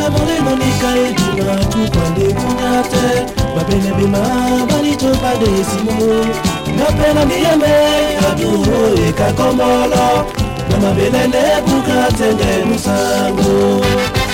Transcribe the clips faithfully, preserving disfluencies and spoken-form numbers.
moleno nika eduna tukwande kunyate babene bima balito padesimo napena miyame aduho ekakomolo na mabelele bukatenge musango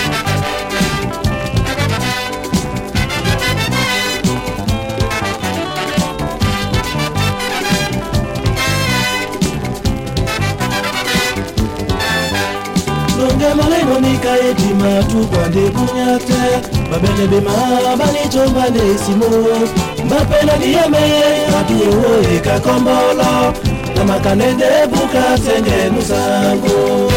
Moleno nika edima tukwande kunyate babene bima balito padesimo napena miyame aduho ekakomolo na makanende bukatenge musango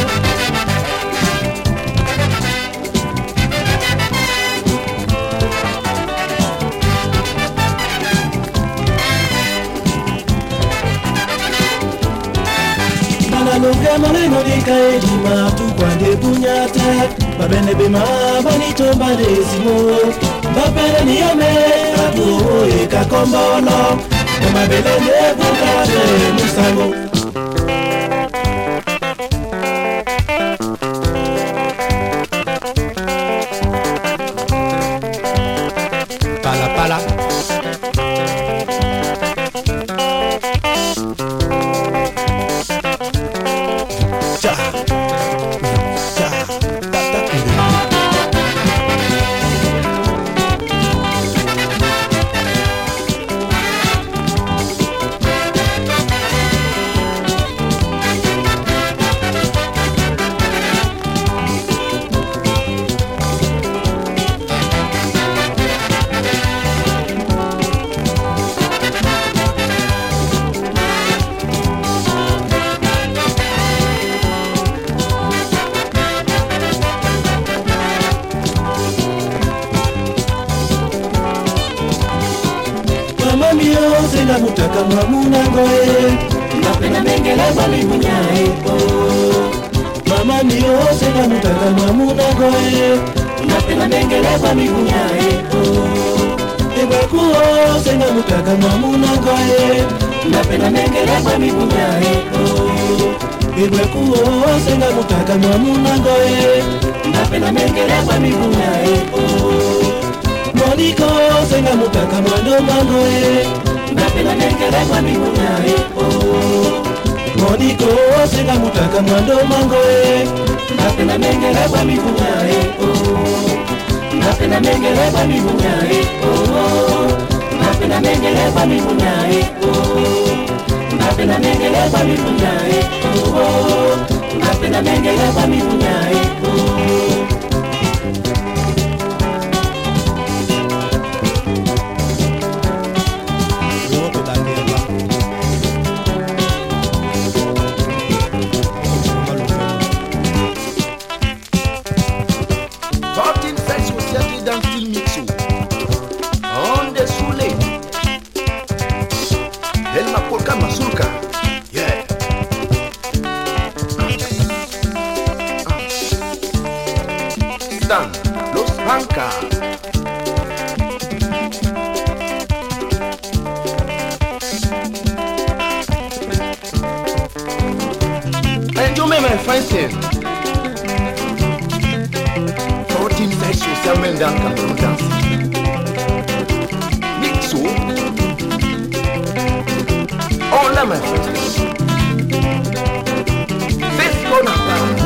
Naloga moleno nika edima tukwande bunyate babene bima banito badesimo babene niyame aduho ekakombolo na mabelele bukate musango Pala pala Senga mutaka mwamuna ngoe napenda mengele bali munyae oh mama mio senga mutaka mwamuna ngoe napenda mengele bali munyae oh ebakuo senga mutaka mwamuna ngoe napenda mengele bali munyae oh ebakuo senga mutaka mwamuna ngoe napenda mengele bali munyae oh Moniko senga mutaka mwando mangoe napenda mengele kwa mimunyae oh Moniko senga mutaka mwando mangoe napenda mengele kwa mimunyae oh napenda mengele kwa mimunyae oh napenda mengele kwa mimunyae oh napenda mengele kwa mimunyae oh napenda mengele kwa mimunyae oh Los Bancas. Enjoy my friends. fourteen sites social media Cameroon dance. Mixo. All of my friends. This corner.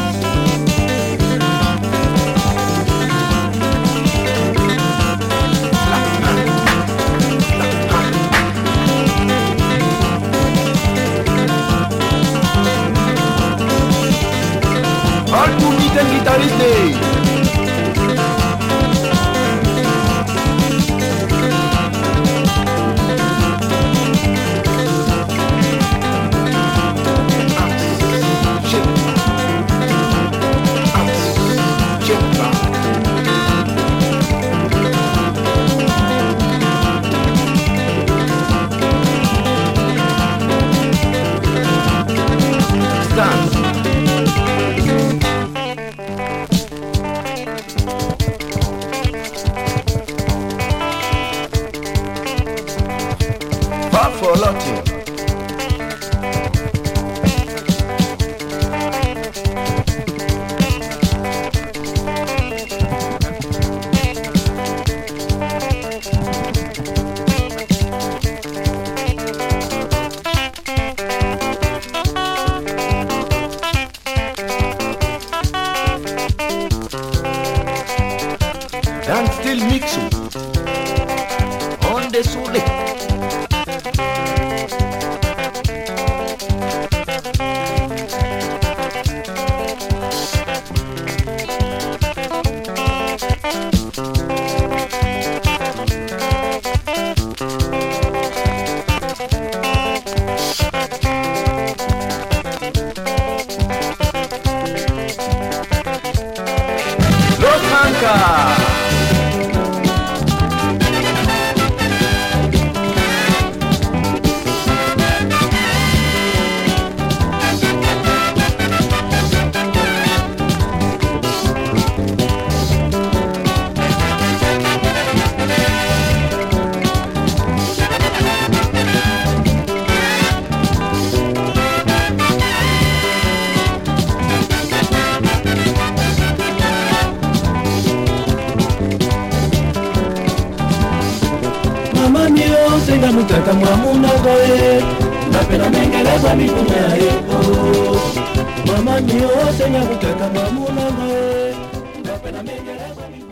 Guitariste. Afrika. Mama mio senga mutaka mwamuna goe napenda mengeleza mikunyae oh. Mama mio senga mutaka mwamuna goe napenda mengeleza mikunyae